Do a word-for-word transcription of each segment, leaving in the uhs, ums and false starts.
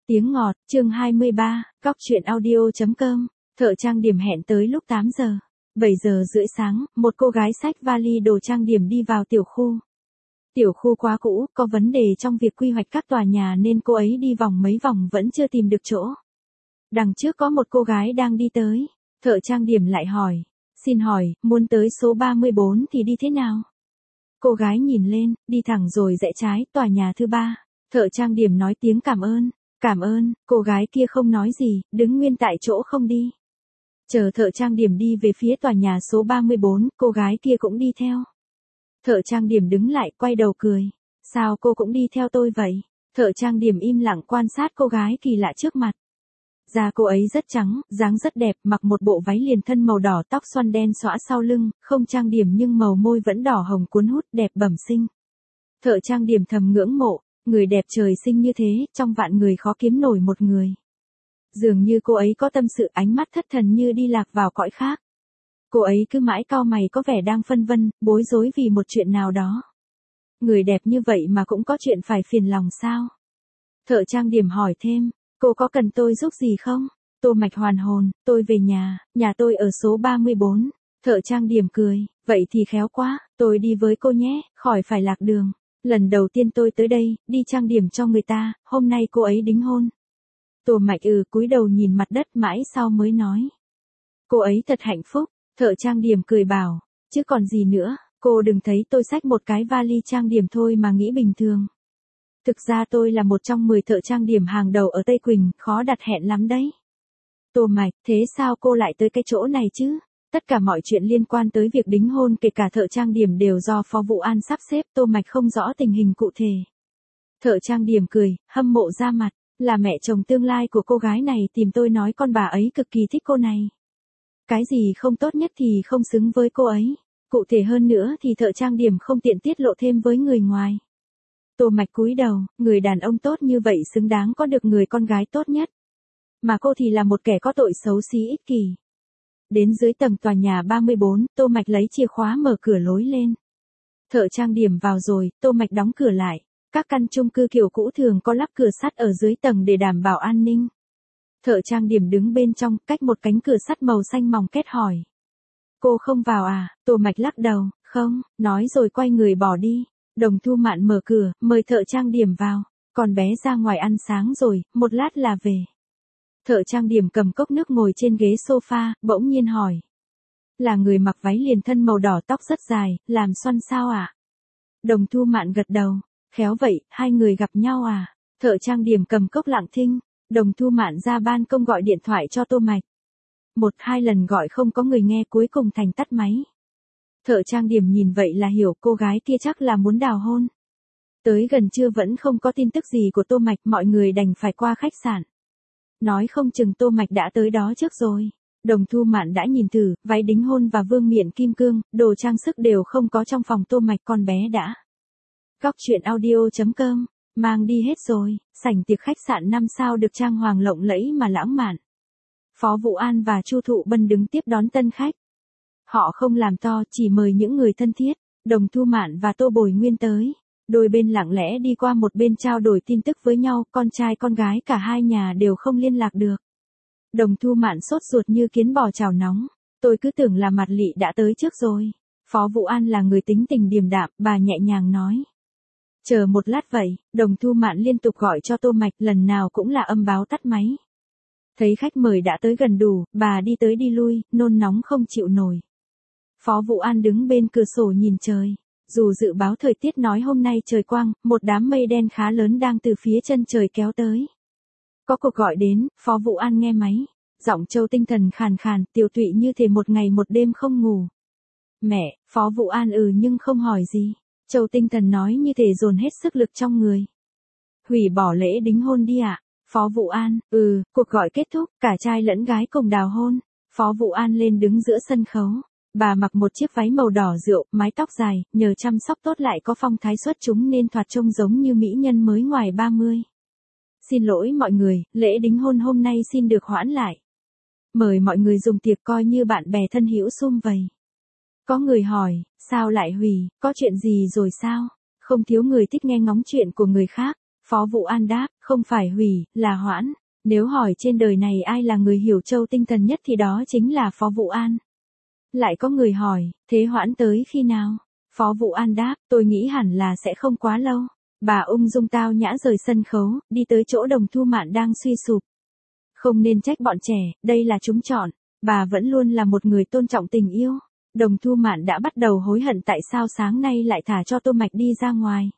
Tiếng ngọt, chương hai mươi ba, cóc truyện audio chấm com, thợ trang điểm hẹn tới lúc tám giờ. bảy giờ rưỡi sáng, một cô gái xách vali đồ trang điểm đi vào tiểu khu. Tiểu khu quá cũ, có vấn đề trong việc quy hoạch các tòa nhà nên cô ấy đi vòng mấy vòng vẫn chưa tìm được chỗ. Đằng trước có một cô gái đang đi tới. Thợ trang điểm lại hỏi, xin hỏi, muốn tới số ba mươi bốn thì đi thế nào? Cô gái nhìn lên, đi thẳng rồi rẽ trái, tòa nhà thứ ba. Thợ trang điểm nói tiếng cảm ơn. Cảm ơn, cô gái kia không nói gì, đứng nguyên tại chỗ không đi. Chờ thợ trang điểm đi về phía tòa nhà số ba mươi bốn, cô gái kia cũng đi theo. Thợ trang điểm đứng lại, quay đầu cười. Sao cô cũng đi theo tôi vậy? Thợ trang điểm im lặng quan sát cô gái kỳ lạ trước mặt. Da cô ấy rất trắng, dáng rất đẹp, mặc một bộ váy liền thân màu đỏ, tóc xoăn đen xõa sau lưng, không trang điểm nhưng màu môi vẫn đỏ hồng cuốn hút, đẹp bẩm sinh. Thợ trang điểm thầm ngưỡng mộ. Người đẹp trời sinh như thế, trong vạn người khó kiếm nổi một người. Dường như cô ấy có tâm sự, ánh mắt thất thần như đi lạc vào cõi khác. Cô ấy cứ mãi cau mày có vẻ đang phân vân, bối rối vì một chuyện nào đó. Người đẹp như vậy mà cũng có chuyện phải phiền lòng sao? Thợ trang điểm hỏi thêm, cô có cần tôi giúp gì không? Tô Mạch hoàn hồn, tôi về nhà, nhà tôi ở số ba mươi bốn. Thợ trang điểm cười, vậy thì khéo quá, tôi đi với cô nhé, khỏi phải lạc đường. Lần đầu tiên tôi tới đây, đi trang điểm cho người ta, hôm nay cô ấy đính hôn. Tô Mạch ừ cúi đầu nhìn mặt đất mãi sau mới nói. Cô ấy thật hạnh phúc, thợ trang điểm cười bảo, chứ còn gì nữa, cô đừng thấy tôi xách một cái vali trang điểm thôi mà nghĩ bình thường. Thực ra tôi là một trong mười thợ trang điểm hàng đầu ở Tây Quỳnh, khó đặt hẹn lắm đấy. Tô Mạch, thế sao cô lại tới cái chỗ này chứ? Tất cả mọi chuyện liên quan tới việc đính hôn kể cả thợ trang điểm đều do Phó Vũ An sắp xếp, Tô Mạch không rõ tình hình cụ thể. Thợ trang điểm cười, hâm mộ ra mặt, là mẹ chồng tương lai của cô gái này tìm tôi nói con bà ấy cực kỳ thích cô này. Cái gì không tốt nhất thì không xứng với cô ấy. Cụ thể hơn nữa thì thợ trang điểm không tiện tiết lộ thêm với người ngoài. Tô Mạch cúi đầu, người đàn ông tốt như vậy xứng đáng có được người con gái tốt nhất. Mà cô thì là một kẻ có tội xấu xí ích kỷ. Đến dưới tầng tòa nhà ba mươi bốn, Tô Mạch lấy chìa khóa mở cửa lối lên. Thợ trang điểm vào rồi, Tô Mạch đóng cửa lại. Các căn chung cư kiểu cũ thường có lắp cửa sắt ở dưới tầng để đảm bảo an ninh. Thợ trang điểm đứng bên trong, cách một cánh cửa sắt màu xanh mỏng kết hỏi. Cô không vào à? Tô Mạch lắc đầu, không, nói rồi quay người bỏ đi. Đồng Thu Mạn mở cửa, mời thợ trang điểm vào. Con bé ra ngoài ăn sáng rồi, một lát là về. Thợ trang điểm cầm cốc nước ngồi trên ghế sofa, bỗng nhiên hỏi. Là người mặc váy liền thân màu đỏ tóc rất dài, làm xoăn sao ạ? À? Đồng Thu Mạn gật đầu, khéo vậy, hai người gặp nhau à? Thợ trang điểm cầm cốc lặng thinh, Đồng Thu Mạn ra ban công gọi điện thoại cho Tô Mạch. Một hai lần gọi không có người nghe cuối cùng thành tắt máy. Thợ trang điểm nhìn vậy là hiểu cô gái kia chắc là muốn đào hôn. Tới gần trưa vẫn không có tin tức gì của Tô Mạch, mọi người đành phải qua khách sạn. Nói không chừng Tô Mạch đã tới đó trước rồi. Đồng Thu Mạn đã nhìn thử, váy đính hôn và vương miện kim cương, đồ trang sức đều không có trong phòng Tô Mạch, con bé đã. Cóc truyện audio chấm com, mang đi hết rồi, sảnh tiệc khách sạn năm sao được trang hoàng lộng lẫy mà lãng mạn. Phó Vũ An và Chu Thụ Bân đứng tiếp đón tân khách. Họ không làm to, chỉ mời những người thân thiết, Đồng Thu Mạn và Tô Bồi Nguyên tới. Đôi bên lặng lẽ đi qua một bên trao đổi tin tức với nhau, con trai con gái cả hai nhà đều không liên lạc được. Đồng Thu Mạn sốt ruột như kiến bò chảo nóng. Tôi cứ tưởng là Mạt Lị đã tới trước rồi. Phó Vũ An là người tính tình điềm đạm, bà nhẹ nhàng nói. Chờ một lát vậy, Đồng Thu Mạn liên tục gọi cho Tô Mạch, lần nào cũng là âm báo tắt máy. Thấy khách mời đã tới gần đủ, bà đi tới đi lui, nôn nóng không chịu nổi. Phó Vũ An đứng bên cửa sổ nhìn trời. Dù dự báo thời tiết nói hôm nay trời quang, một đám mây đen khá lớn đang từ phía chân trời kéo tới. Có cuộc gọi đến, Phó Vũ An nghe máy. Giọng Châu tinh thần khàn khàn, tiều tụy như thể một ngày một đêm không ngủ. Mẹ, Phó Vũ An ừ nhưng không hỏi gì. Châu tinh thần nói như thể dồn hết sức lực trong người. Hủy bỏ lễ đính hôn đi ạ. À? Phó Vũ An, ừ, cuộc gọi kết thúc, cả trai lẫn gái cùng đào hôn. Phó Vũ An lên đứng giữa sân khấu. Bà mặc một chiếc váy màu đỏ rượu, mái tóc dài, nhờ chăm sóc tốt lại có phong thái xuất chúng nên thoạt trông giống như mỹ nhân mới ngoài ba mươi. Xin lỗi mọi người, lễ đính hôn hôm nay xin được hoãn lại. Mời mọi người dùng tiệc coi như bạn bè thân hữu sum vầy. Có người hỏi, sao lại hủy, có chuyện gì rồi sao? Không thiếu người thích nghe ngóng chuyện của người khác. Phó Vũ An đáp, không phải hủy, là hoãn. Nếu hỏi trên đời này ai là người hiểu Châu Tinh Thần nhất thì đó chính là Phó Vũ An. Lại có người hỏi, thế hoãn tới khi nào? Phó Vũ An đáp, tôi nghĩ hẳn là sẽ không quá lâu. Bà ung dung tao nhã rời sân khấu, đi tới chỗ Đồng Thu Mạn đang suy sụp. Không nên trách bọn trẻ, đây là chúng chọn. Bà vẫn luôn là một người tôn trọng tình yêu. Đồng Thu Mạn đã bắt đầu hối hận tại sao sáng nay lại thả cho Tô Mạch đi ra ngoài.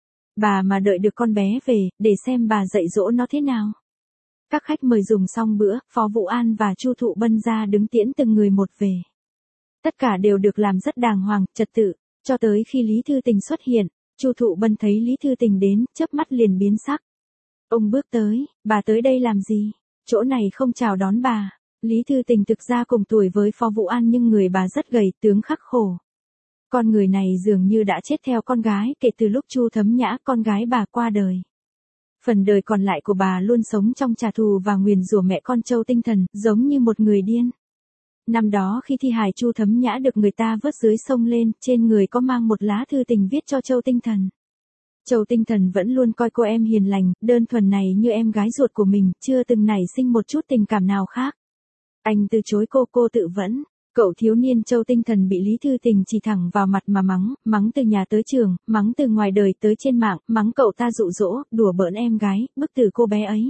Bà mà đợi được con bé về, để xem bà dạy dỗ nó thế nào. Các khách mời dùng xong bữa, Phó Vũ An và Chu Thụ Bân ra đứng tiễn từng người một về. Tất cả đều được làm rất đàng hoàng, trật tự, cho tới khi Lý Thư Tình xuất hiện, Chu Thụ Bân thấy Lý Thư Tình đến, chớp mắt liền biến sắc. Ông bước tới, bà tới đây làm gì? Chỗ này không chào đón bà. Lý Thư Tình thực ra cùng tuổi với Phó Vũ An nhưng người bà rất gầy, tướng khắc khổ. Con người này dường như đã chết theo con gái kể từ lúc Chu Thấm Nhã, con gái bà qua đời. Phần đời còn lại của bà luôn sống trong trả thù và nguyền rủa mẹ con Châu Tinh Thần, giống như một người điên. Năm đó khi thi hài Chu Thấm Nhã được người ta vớt dưới sông lên, trên người có mang một lá thư tình viết cho Châu Tinh Thần. Châu Tinh Thần vẫn luôn coi cô em hiền lành, đơn thuần này như em gái ruột của mình, chưa từng nảy sinh một chút tình cảm nào khác. Anh từ chối cô, cô tự vẫn. Cậu thiếu niên Châu Tinh Thần bị Lý Thư Tình chỉ thẳng vào mặt mà mắng, mắng từ nhà tới trường, mắng từ ngoài đời tới trên mạng, mắng cậu ta dụ dỗ, đùa bỡn em gái, bức tử cô bé ấy.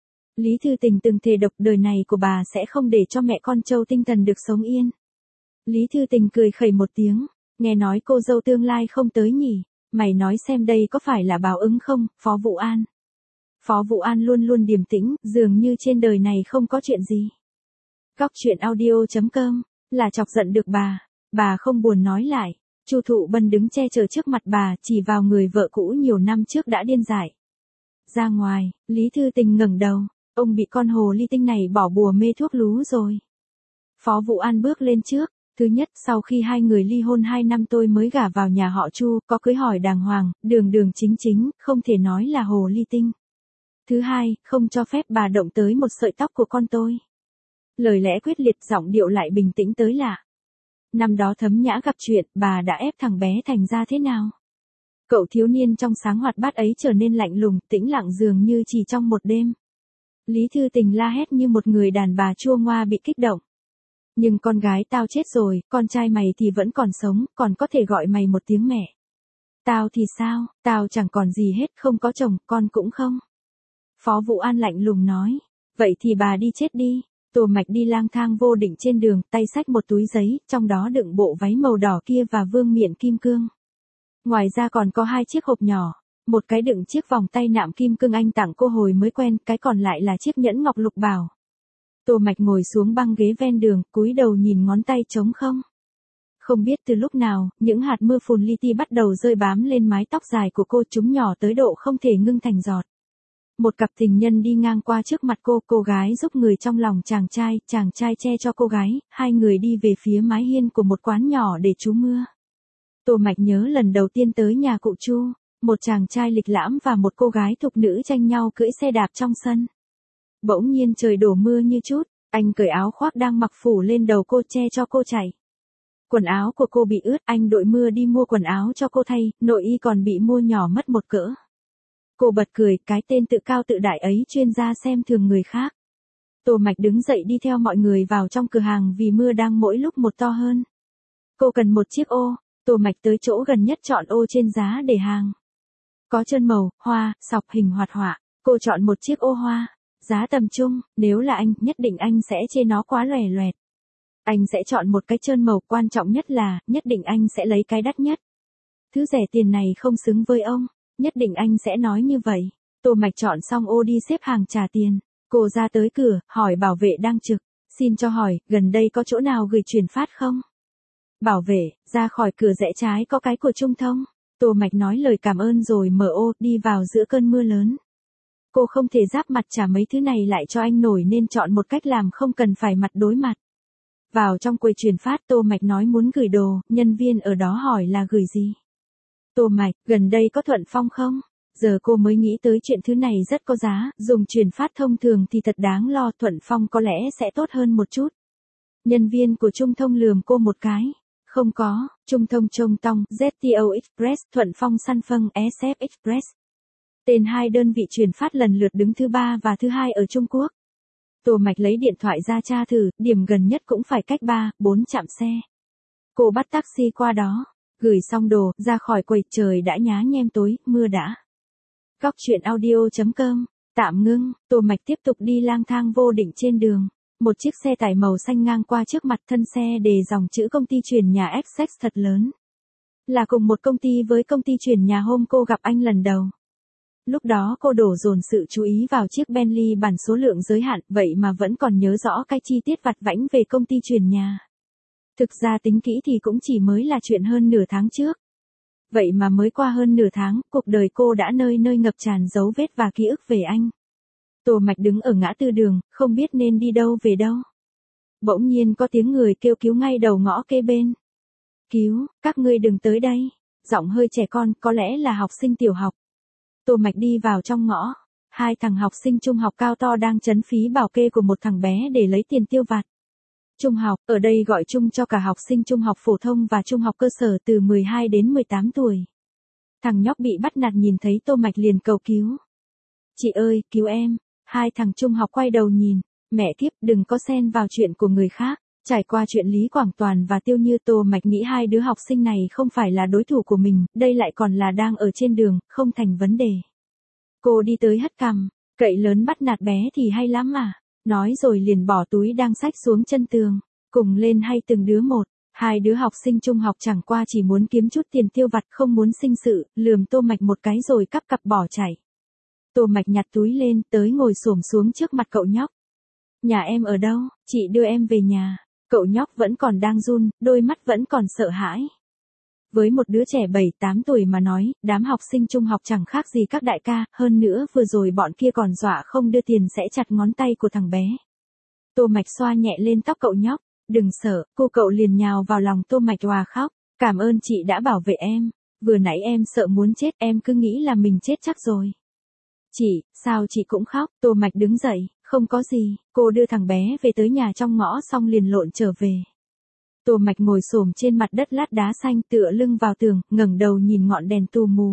Lý Thư Tình từng thề độc đời này của bà sẽ không để cho mẹ con Châu Tinh Thần được sống yên. Lý Thư Tình cười khẩy một tiếng, nghe nói cô dâu tương lai không tới nhỉ, mày nói xem đây có phải là báo ứng không, Phó Vũ An. Phó Vũ An luôn luôn điềm tĩnh, dường như trên đời này không có chuyện gì. Góc truyện audio chấm com, là chọc giận được bà, bà không buồn nói lại. Chu Thụ Bân đứng che chở trước mặt bà, chỉ vào người vợ cũ nhiều năm trước đã điên dại. Ra ngoài, Lý Thư Tình ngẩng đầu, ông bị con hồ ly tinh này bỏ bùa mê thuốc lú rồi. Phó Vũ An bước lên trước, thứ nhất, sau khi hai người ly hôn hai năm tôi mới gả vào nhà họ Chu, có cưới hỏi đàng hoàng, đường đường chính chính, không thể nói là hồ ly tinh. Thứ hai, không cho phép bà động tới một sợi tóc của con tôi. Lời lẽ quyết liệt, giọng điệu lại bình tĩnh tới lạ. Năm đó Thấm Nhã gặp chuyện, bà đã ép thằng bé thành ra thế nào? Cậu thiếu niên trong sáng hoạt bát ấy trở nên lạnh lùng, tĩnh lặng dường như chỉ trong một đêm. Lý Thư Tình la hét như một người đàn bà chua ngoa bị kích động. Nhưng con gái tao chết rồi, con trai mày thì vẫn còn sống, còn có thể gọi mày một tiếng mẹ. Tao thì sao, tao chẳng còn gì hết, không có chồng, con cũng không. Phó Vũ An lạnh lùng nói, vậy thì bà đi chết đi. Tô Mạch đi lang thang vô định trên đường, tay xách một túi giấy, trong đó đựng bộ váy màu đỏ kia và vương miện kim cương. Ngoài ra còn có hai chiếc hộp nhỏ, một cái đựng chiếc vòng tay nạm kim cương anh tặng cô hồi mới quen, cái còn lại là chiếc nhẫn ngọc lục bảo. Tô Mạch ngồi xuống băng ghế ven đường, cúi đầu nhìn ngón tay trống không. Không biết từ lúc nào, những hạt mưa phùn li ti bắt đầu rơi bám lên mái tóc dài của cô, chúng nhỏ tới độ không thể ngưng thành giọt. Một cặp tình nhân đi ngang qua trước mặt cô, cô gái giúp người trong lòng chàng trai, chàng trai che cho cô gái, hai người đi về phía mái hiên của một quán nhỏ để trú mưa. Tô Mạch nhớ lần đầu tiên tới nhà cụ Chu, một chàng trai lịch lãm và một cô gái thục nữ tranh nhau cưỡi xe đạp trong sân. Bỗng nhiên trời đổ mưa như chút, anh cởi áo khoác đang mặc phủ lên đầu cô che cho cô chạy. Quần áo của cô bị ướt, anh đội mưa đi mua quần áo cho cô thay, nội y còn bị mua nhỏ mất một cỡ. Cô bật cười, cái tên tự cao tự đại ấy chuyên gia xem thường người khác. Tô Mạch đứng dậy đi theo mọi người vào trong cửa hàng vì mưa đang mỗi lúc một to hơn. Cô cần một chiếc ô, Tô Mạch tới chỗ gần nhất chọn ô trên giá để hàng. Có trơn màu, hoa, sọc hình hoạt họa, cô chọn một chiếc ô hoa, giá tầm trung, nếu là anh, nhất định anh sẽ chê nó quá lòe loẹt. Anh sẽ chọn một cái trơn màu, quan trọng nhất là, nhất định anh sẽ lấy cái đắt nhất. Thứ rẻ tiền này không xứng với ông. Nhất định anh sẽ nói như vậy. Tô Mạch chọn xong ô đi xếp hàng trả tiền. Cô ra tới cửa, hỏi bảo vệ đang trực. Xin cho hỏi, gần đây có chỗ nào gửi chuyển phát không? Bảo vệ, ra khỏi cửa rẽ trái có cái của Trung Thông. Tô Mạch nói lời cảm ơn rồi mở ô, đi vào giữa cơn mưa lớn. Cô không thể giáp mặt trả mấy thứ này lại cho anh nổi nên chọn một cách làm không cần phải mặt đối mặt. Vào trong quầy chuyển phát, Tô Mạch nói muốn gửi đồ, nhân viên ở đó hỏi là gửi gì. Tô Mạch, gần đây có Thuận Phong không? Giờ cô mới nghĩ tới chuyện thứ này rất có giá, dùng chuyển phát thông thường thì thật đáng lo, Thuận Phong có lẽ sẽ tốt hơn một chút. Nhân viên của Trung Thông lườm cô một cái. Không có, Trung Thông Trông Tong, zét tê o Express, Thuận Phong Sun Phân, ét ép Express. Tên hai đơn vị chuyển phát lần lượt đứng thứ ba và thứ hai ở Trung Quốc. Tô Mạch lấy điện thoại ra tra thử, điểm gần nhất cũng phải cách ba, bốn trạm xe. Cô bắt taxi qua đó, gửi xong đồ, ra khỏi quầy, trời đã nhá nhem tối, mưa đã. Góc chuyện audio chấm com, tạm ngưng, Tô Mạch tiếp tục đi lang thang vô định trên đường. Một chiếc xe tải màu xanh ngang qua trước mặt, thân xe đề dòng chữ công ty chuyển nhà Essex thật lớn. Là cùng một công ty với công ty chuyển nhà hôm cô gặp anh lần đầu. Lúc đó cô đổ dồn sự chú ý vào chiếc Bentley bản số lượng giới hạn, vậy mà vẫn còn nhớ rõ cái chi tiết vặt vãnh về công ty chuyển nhà. Thực ra tính kỹ thì cũng chỉ mới là chuyện hơn nửa tháng trước. Vậy mà mới qua hơn nửa tháng, cuộc đời cô đã nơi nơi ngập tràn dấu vết và ký ức về anh. Tô Mạch đứng ở ngã tư đường, không biết nên đi đâu về đâu. Bỗng nhiên có tiếng người kêu cứu ngay đầu ngõ kế bên. Cứu, các ngươi đừng tới đây. Giọng hơi trẻ con, có lẽ là học sinh tiểu học. Tô Mạch đi vào trong ngõ. Hai thằng học sinh trung học cao to đang trấn phí bảo kê của một thằng bé để lấy tiền tiêu vặt. Trung học, ở đây gọi chung cho cả học sinh trung học phổ thông và trung học cơ sở từ mười hai đến mười tám tuổi. Thằng nhóc bị bắt nạt nhìn thấy Tô Mạch liền cầu cứu. Chị ơi, cứu em. Hai thằng trung học quay đầu nhìn. Mẹ kiếp, đừng có xen vào chuyện của người khác. Trải qua chuyện Lý Quảng Toàn và Tiêu Như, Tô Mạch nghĩ hai đứa học sinh này không phải là đối thủ của mình, đây lại còn là đang ở trên đường, không thành vấn đề. Cô đi tới hất cằm, cậy lớn bắt nạt bé thì hay lắm mà. Nói rồi liền bỏ túi đang xách xuống chân tường. Cùng lên hay từng đứa một. Hai đứa học sinh trung học chẳng qua chỉ muốn kiếm chút tiền tiêu vặt, không muốn sinh sự, lườm Tô Mạch một cái rồi cắp cặp bỏ chạy. Tô Mạch nhặt túi lên, tới ngồi xổm xuống trước mặt cậu nhóc. Nhà em ở đâu, chị đưa em về nhà. Cậu nhóc vẫn còn đang run, đôi mắt vẫn còn sợ hãi. Với một đứa trẻ bảy tám tuổi mà nói, đám học sinh trung học chẳng khác gì các đại ca, hơn nữa vừa rồi bọn kia còn dọa không đưa tiền sẽ chặt ngón tay của thằng bé. Tô Mạch xoa nhẹ lên tóc cậu nhóc, đừng sợ, cô cậu liền nhào vào lòng Tô Mạch òa khóc, cảm ơn chị đã bảo vệ em, vừa nãy em sợ muốn chết, em cứ nghĩ là mình chết chắc rồi. Chị, sao chị cũng khóc, Tô Mạch đứng dậy, không có gì, cô đưa thằng bé về tới nhà trong ngõ xong liền lộn trở về. Tô Mạch ngồi xổm trên mặt đất lát đá xanh tựa lưng vào tường, ngẩng đầu nhìn ngọn đèn tù mù.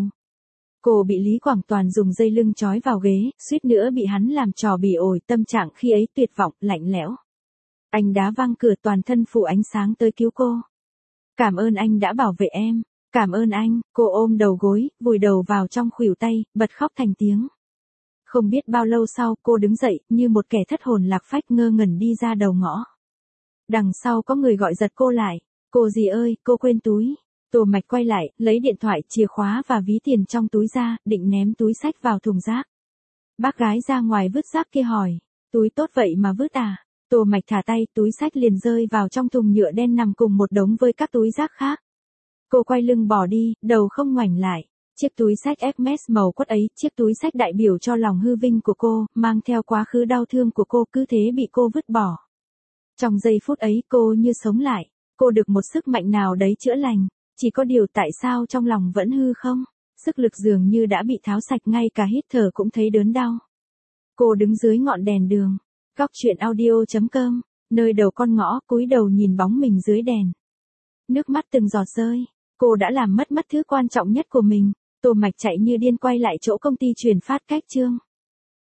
Cô bị Lý Quảng Toàn dùng dây lưng trói vào ghế, suýt nữa bị hắn làm trò bỉ ổi, tâm trạng khi ấy tuyệt vọng, lạnh lẽo. Anh đá văng cửa, toàn thân phủ ánh sáng tới cứu cô. Cảm ơn anh đã bảo vệ em, cảm ơn anh, cô ôm đầu gối, vùi đầu vào trong khuỷu tay, bật khóc thành tiếng. Không biết bao lâu sau, cô đứng dậy, như một kẻ thất hồn lạc phách ngơ ngẩn đi ra đầu ngõ. Đằng sau có người gọi giật cô lại. Cô dì ơi, cô quên túi. Tô Mạch quay lại, lấy điện thoại, chìa khóa và ví tiền trong túi ra, định ném túi xách vào thùng rác. Bác gái ra ngoài vứt rác kia hỏi, túi tốt vậy mà vứt à? Tô Mạch thả tay, túi xách liền rơi vào trong thùng nhựa đen nằm cùng một đống với các túi rác khác. Cô quay lưng bỏ đi, đầu không ngoảnh lại. Chiếc túi xách Hermes màu quất ấy, chiếc túi xách đại biểu cho lòng hư vinh của cô, mang theo quá khứ đau thương của cô, cứ thế bị cô vứt bỏ. Trong giây phút ấy cô như sống lại, cô được một sức mạnh nào đấy chữa lành, chỉ có điều tại sao trong lòng vẫn hư không? Sức lực dường như đã bị tháo sạch, ngay cả hít thở cũng thấy đớn đau. Cô đứng dưới ngọn đèn đường, góc chuyện audio chấm com, nơi đầu con ngõ, cúi đầu nhìn bóng mình dưới đèn. Nước mắt từng giọt rơi, cô đã làm mất mất thứ quan trọng nhất của mình. Tô Mạch chạy như điên quay lại chỗ công ty chuyển phát cách Trương.